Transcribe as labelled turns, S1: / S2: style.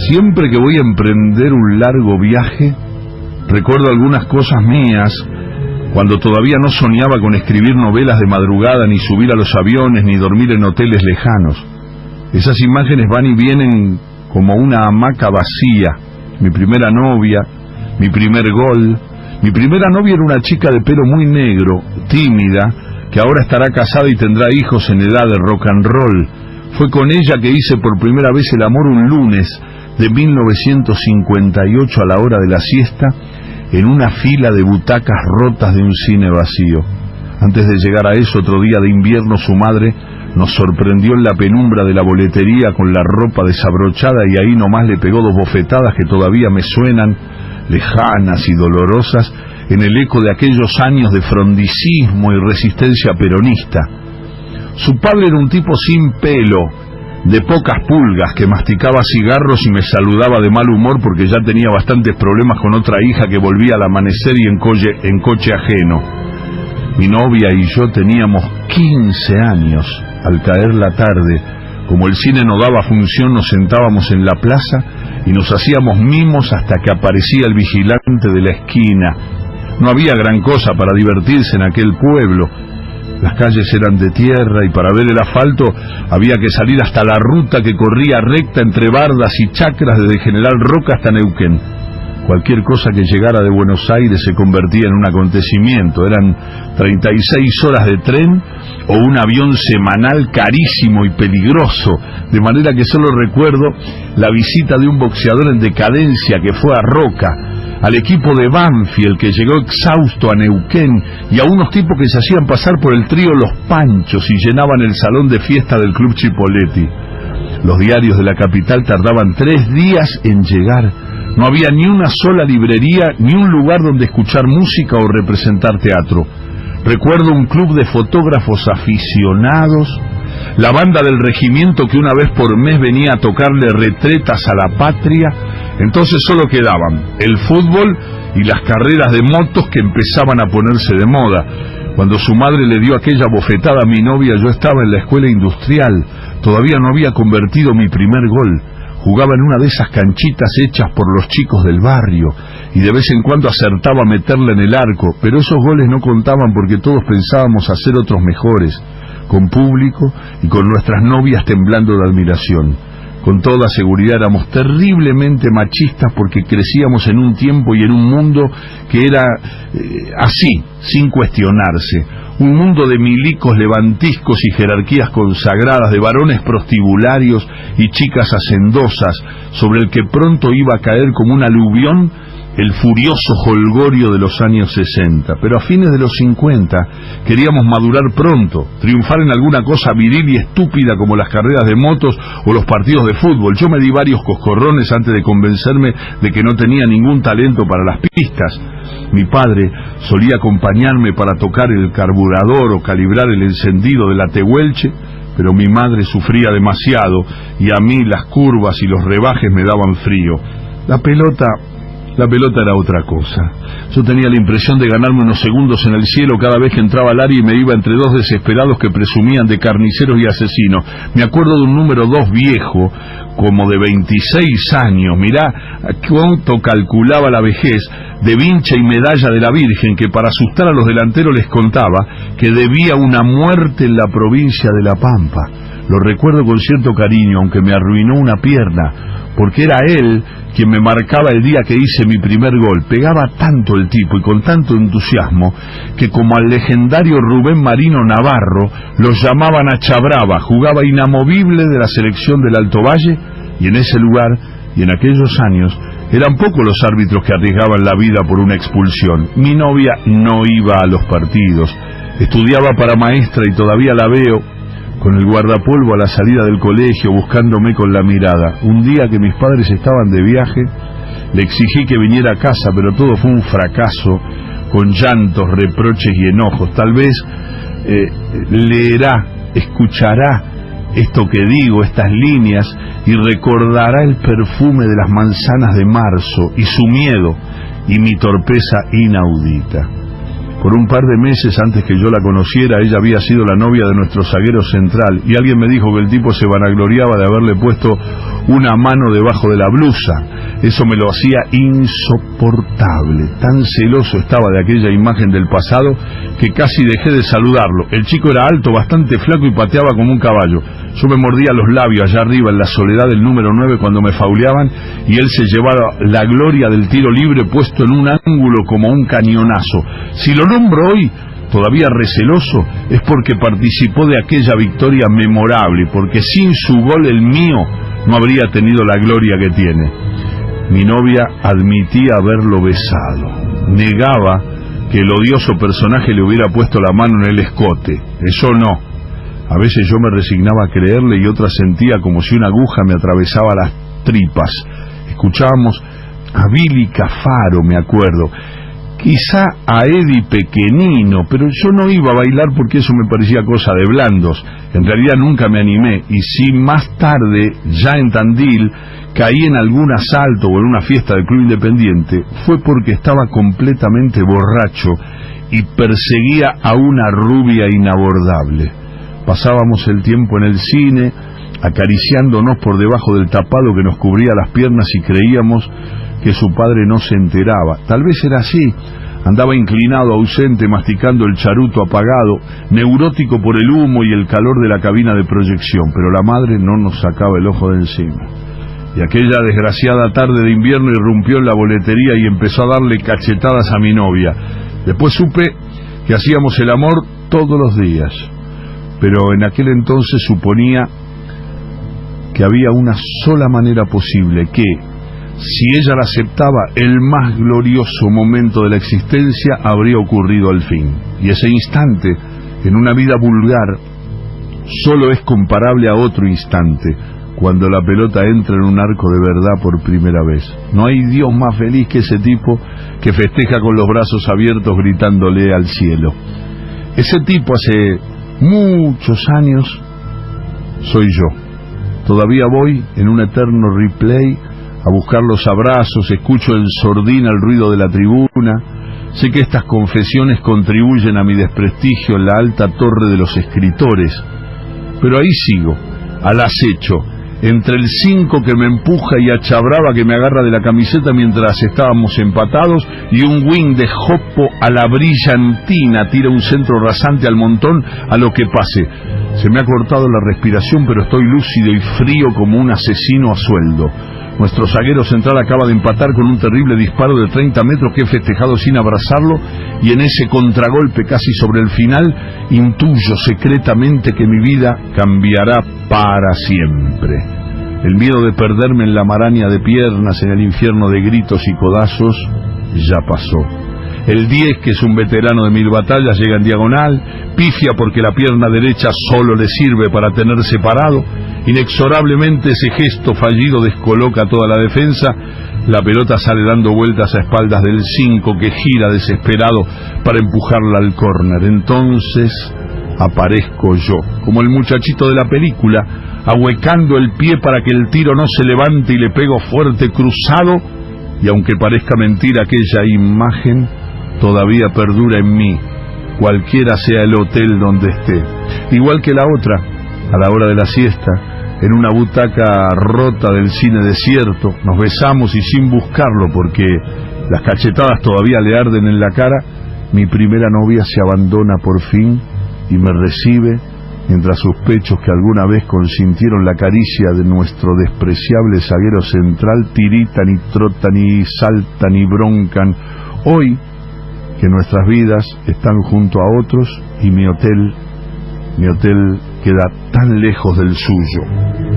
S1: Siempre que voy a emprender un largo viaje, recuerdo algunas cosas mías, cuando todavía no soñaba con escribir novelas de madrugada, ni subir a los aviones, ni dormir en hoteles lejanos. Esas imágenes van y vienen como una hamaca vacía. Mi primera novia, mi primer gol. Mi primera novia era una chica de pelo muy negro, tímida, que ahora estará casada y tendrá hijos en edad de rock and roll. Fue con ella que hice por primera vez el amor un lunes de 1958 a la hora de la siesta, en una fila de butacas rotas de un cine vacío. Antes de llegar a eso, otro día de invierno, su madre nos sorprendió en la penumbra de la boletería con la ropa desabrochada, y ahí nomás le pegó 2 bofetadas que todavía me suenan, lejanas y dolorosas, en el eco de aquellos años de frondicismo y resistencia peronista. Su padre era un tipo sin pelo, de pocas pulgas, que masticaba cigarros y me saludaba de mal humor porque ya tenía bastantes problemas con otra hija que volvía al amanecer y en coche ajeno. Mi novia y yo teníamos 15 años. Al caer la tarde, como el cine no daba función, nos sentábamos en la plaza y nos hacíamos mimos hasta que aparecía el vigilante de la esquina. No había gran cosa para divertirse en aquel pueblo. Las calles eran de tierra y para ver el asfalto había que salir hasta la ruta que corría recta entre bardas y chacras desde General Roca hasta Neuquén. Cualquier cosa que llegara de Buenos Aires se convertía en un acontecimiento. Eran 36 horas de tren o un avión semanal carísimo y peligroso, de manera que solo recuerdo la visita de un boxeador en decadencia que fue a Roca, al equipo de Banfield que llegó exhausto a Neuquén, y a unos tipos que se hacían pasar por el trío Los Panchos y llenaban el salón de fiesta del Club Chipolletti. Los diarios de la capital tardaban 3 días en llegar. No había ni una sola librería, ni un lugar donde escuchar música o representar teatro. Recuerdo un club de fotógrafos aficionados, la banda del regimiento que una vez por mes venía a tocarle retretas a la patria. Entonces solo quedaban el fútbol y las carreras de motos que empezaban a ponerse de moda. Cuando su madre le dio aquella bofetada a mi novia, yo estaba en la escuela industrial. Todavía no había convertido mi primer gol. Jugaba en una de esas canchitas hechas por los chicos del barrio, y de vez en cuando acertaba a meterla en el arco, pero esos goles no contaban porque todos pensábamos hacer otros mejores, con público y con nuestras novias temblando de admiración. Con toda seguridad éramos terriblemente machistas porque crecíamos en un tiempo y en un mundo que era así, sin cuestionarse. Un mundo de milicos levantiscos y jerarquías consagradas, de varones prostibularios y chicas hacendosas, sobre el que pronto iba a caer como un aluvión el furioso jolgorio de los años 60. Pero a fines de los 50 queríamos madurar pronto, triunfar en alguna cosa viril y estúpida como las carreras de motos o los partidos de fútbol. Yo me di varios coscorrones antes de convencerme de que no tenía ningún talento para las pistas. Mi padre solía acompañarme para tocar el carburador o calibrar el encendido de la Tehuelche, pero mi madre sufría demasiado y a mí las curvas y los rebajes me daban frío. La pelota era otra cosa. Yo tenía la impresión de ganarme unos segundos en el cielo cada vez que entraba al área y me iba entre 2 desesperados que presumían de carniceros y asesinos. Me acuerdo de un número 2 viejo, como de 26 años, mirá cuánto calculaba la vejez, de vincha y medalla de la Virgen, que para asustar a los delanteros les contaba que debía una muerte en la provincia de La Pampa. Lo recuerdo con cierto cariño, aunque me arruinó una pierna, porque era él quien me marcaba el día que hice mi primer gol. Pegaba tanto el tipo y con tanto entusiasmo que, como al legendario Rubén Marino Navarro, los llamaban a Chabrava. Jugaba inamovible de la selección del Alto Valle, y en ese lugar y en aquellos años eran pocos los árbitros que arriesgaban la vida por una expulsión. Mi novia no iba a los partidos, estudiaba para maestra y todavía la veo con el guardapolvo a la salida del colegio, buscándome con la mirada. Un día que mis padres estaban de viaje, le exigí que viniera a casa, pero todo fue un fracaso, con llantos, reproches y enojos. Tal vez leerá, escuchará esto que digo, estas líneas, y recordará el perfume de las manzanas de marzo, y su miedo, y mi torpeza inaudita. Por un par de meses antes que yo la conociera, ella había sido la novia de nuestro zaguero central, y alguien me dijo que el tipo se vanagloriaba de haberle puesto una mano debajo de la blusa. Eso me lo hacía insoportable. Tan celoso estaba de aquella imagen del pasado que casi dejé de saludarlo. El chico era alto, bastante flaco y pateaba como un caballo. Yo me mordía los labios allá arriba en la soledad del número 9 cuando me fauleaban, y él se llevaba la gloria del tiro libre puesto en un ángulo como un cañonazo. Si lo nombro hoy, todavía receloso, es porque participó de aquella victoria memorable, porque sin su gol el mío no habría tenido la gloria que tiene. Mi novia admitía haberlo besado, negaba que el odioso personaje le hubiera puesto la mano en el escote. Eso no. A veces yo me resignaba a creerle y otras sentía como si una aguja me atravesaba las tripas. Escuchábamos a Billy Cafaro, me acuerdo, quizá a Eddie Pequenino, pero yo no iba a bailar porque eso me parecía cosa de blandos. En realidad nunca me animé, y si más tarde, ya en Tandil, caí en algún asalto o en una fiesta del Club Independiente, fue porque estaba completamente borracho y perseguía a una rubia inabordable. Pasábamos el tiempo en el cine, acariciándonos por debajo del tapado que nos cubría las piernas, y creíamos que su padre no se enteraba. Tal vez era así. Andaba inclinado, ausente, masticando el charuto apagado, neurótico por el humo y el calor de la cabina de proyección, pero la madre no nos sacaba el ojo de encima. Y aquella desgraciada tarde de invierno irrumpió en la boletería y empezó a darle cachetadas a mi novia. Después supe que hacíamos el amor todos los días, pero en aquel entonces suponía que había una sola manera posible, que, si ella la aceptaba, el más glorioso momento de la existencia habría ocurrido al fin. Y ese instante, en una vida vulgar, solo es comparable a otro instante, cuando la pelota entra en un arco de verdad por primera vez. No hay Dios más feliz que ese tipo que festeja con los brazos abiertos gritándole al cielo. Ese tipo hace muchos años soy yo. Todavía voy en un eterno replay a buscar los abrazos, escucho en sordina el ruido de la tribuna. Sé que estas confesiones contribuyen a mi desprestigio en la alta torre de los escritores, pero ahí sigo, al acecho, entre el 5 que me empuja y a Chabrava que me agarra de la camiseta mientras estábamos empatados, y un wing de Jopo a la brillantina tira un centro rasante al montón a lo que pase. Se me ha cortado la respiración, pero estoy lúcido y frío como un asesino a sueldo. Nuestro zaguero central acaba de empatar con un terrible disparo de 30 metros que he festejado sin abrazarlo, y en ese contragolpe casi sobre el final intuyo secretamente que mi vida cambiará para siempre. El miedo de perderme en la maraña de piernas, en el infierno de gritos y codazos, ya pasó. El 10, que es un veterano de 1000 batallas, llega en diagonal, pifia porque la pierna derecha solo le sirve para tenerse parado. Inexorablemente ese gesto fallido descoloca toda la defensa. La pelota sale dando vueltas a espaldas del 5, que gira desesperado para empujarla al córner. Entonces aparezco yo, como el muchachito de la película, ahuecando el pie para que el tiro no se levante, y le pego fuerte cruzado, y aunque parezca mentira, aquella imagen todavía perdura en mí, cualquiera sea el hotel donde esté. Igual que la otra, a la hora de la siesta, en una butaca rota del cine desierto, nos besamos, y sin buscarlo, porque las cachetadas todavía le arden en la cara, mi primera novia se abandona por fin y me recibe, mientras sus pechos, que alguna vez consintieron la caricia de nuestro despreciable zaguero central, tiritan y trotan y saltan y broncan. Hoy que nuestras vidas están junto a otros, y mi hotel queda tan lejos del suyo.